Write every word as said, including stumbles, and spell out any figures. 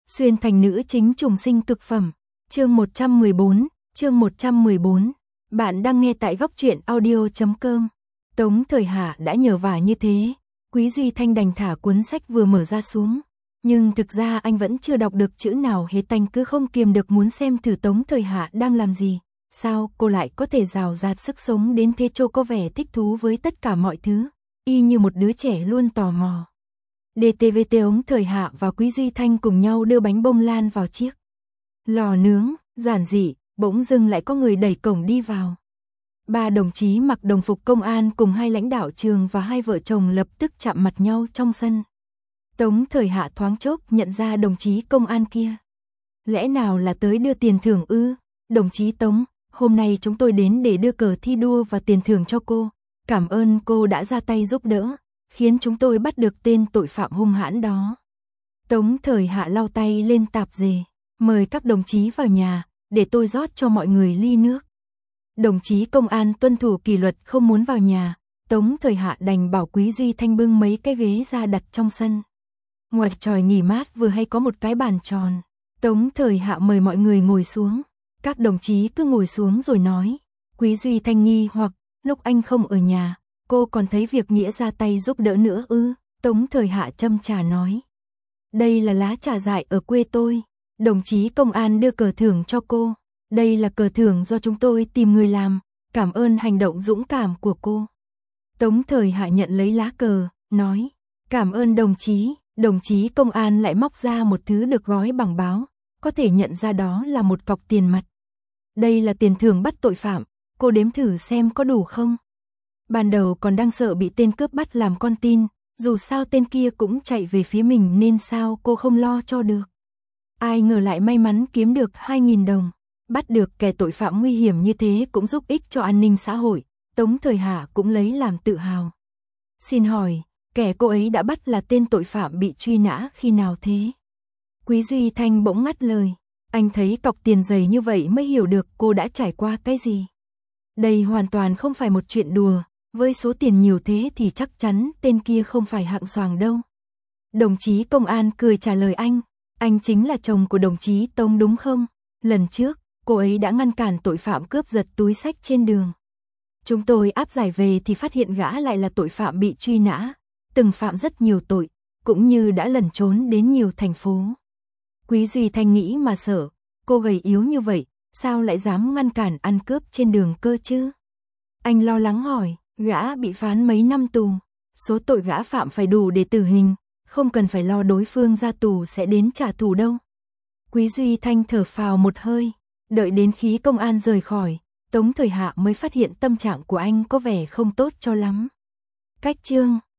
Xuyên thành nữ chính trùng sinh cực phẩm. Chương một trăm mười bốn, chương một trăm mười bốn. Bạn đang nghe tại góc truyện audio chấm com. Tống Thời Hạ đã nhờ vả như thế, Quý Duy Thanh đành thả cuốn sách vừa mở ra xuống. Nhưng thực ra anh vẫn chưa đọc được chữ nào hết, anh cứ không kiềm được muốn xem thử Tống Thời Hạ đang làm gì. Sao cô lại có thể rào rạt sức sống đến thế, cho có vẻ thích thú với tất cả mọi thứ, y như một đứa trẻ luôn tò mò. đê tê vê Tống Thời Hạ và Quý Duy Thanh cùng nhau đưa bánh bông lan vào chiếc lò nướng, giản dị, bỗng dưng lại có người đẩy cổng đi vào. Ba đồng chí mặc đồng phục công an cùng hai lãnh đạo trường và hai vợ chồng lập tức chạm mặt nhau trong sân. Tống Thời Hạ thoáng chốc nhận ra đồng chí công an kia. Lẽ nào là tới đưa tiền thưởng ư? Đồng chí Tống, hôm nay chúng tôi đến để đưa cờ thi đua và tiền thưởng cho cô. Cảm ơn cô đã ra tay giúp đỡ, khiến chúng tôi bắt được tên tội phạm hung hãn đó. Tống Thời Hạ lau tay lên tạp dề, mời các đồng chí vào nhà, để tôi rót cho mọi người ly nước. Đồng chí công an tuân thủ kỷ luật không muốn vào nhà, Tống Thời Hạ đành bảo Quý Duy Thanh bưng mấy cái ghế ra đặt trong sân. Ngoài tròi nghỉ mát vừa hay có một cái bàn tròn, Tống Thời Hạ mời mọi người ngồi xuống. Các đồng chí cứ ngồi xuống rồi nói. Quý Duy Thanh nghi hoặc, lúc anh không ở nhà, cô còn thấy việc nghĩa ra tay giúp đỡ nữa ư? Tống Thời Hạ châm trà nói. Đây là lá trà dại ở quê tôi, đồng chí công an đưa cờ thưởng cho cô. Đây là cờ thưởng do chúng tôi tìm người làm, cảm ơn hành động dũng cảm của cô. Tống Thời Hạ nhận lấy lá cờ, nói. Cảm ơn đồng chí. Đồng chí công an lại móc ra một thứ được gói bằng báo, có thể nhận ra đó là một cọc tiền mặt. Đây là tiền thưởng bắt tội phạm, cô đếm thử xem có đủ không? Ban đầu còn đang sợ bị tên cướp bắt làm con tin, dù sao tên kia cũng chạy về phía mình nên sao cô không lo cho được. Ai ngờ lại may mắn kiếm được hai nghìn đồng, bắt được kẻ tội phạm nguy hiểm như thế cũng giúp ích cho an ninh xã hội, Tống Thời Hạ cũng lấy làm tự hào. Xin hỏi, kẻ cô ấy đã bắt là tên tội phạm bị truy nã khi nào thế? Quý Duy Thanh bỗng ngắt lời, anh thấy cọc tiền dày như vậy mới hiểu được cô đã trải qua cái gì. Đây hoàn toàn không phải một chuyện đùa, với số tiền nhiều thế thì chắc chắn tên kia không phải hạng xoàng đâu. Đồng chí công an cười trả lời anh, anh chính là chồng của đồng chí Tống đúng không? Lần trước, cô ấy đã ngăn cản tội phạm cướp giật túi xách trên đường. Chúng tôi áp giải về thì phát hiện gã lại là tội phạm bị truy nã, từng phạm rất nhiều tội, cũng như đã lẩn trốn đến nhiều thành phố. Quý Duy Thanh nghĩ mà sợ, cô gầy yếu như vậy, sao lại dám ngăn cản ăn cướp trên đường cơ chứ? Anh lo lắng hỏi, gã bị phán mấy năm tù, số tội gã phạm phải đủ để tử hình, không cần phải lo đối phương ra tù sẽ đến trả thù đâu. Quý Duy Thanh thở phào một hơi, đợi đến khi công an rời khỏi, Tống Thời Hạ mới phát hiện tâm trạng của anh có vẻ không tốt cho lắm. Cách chương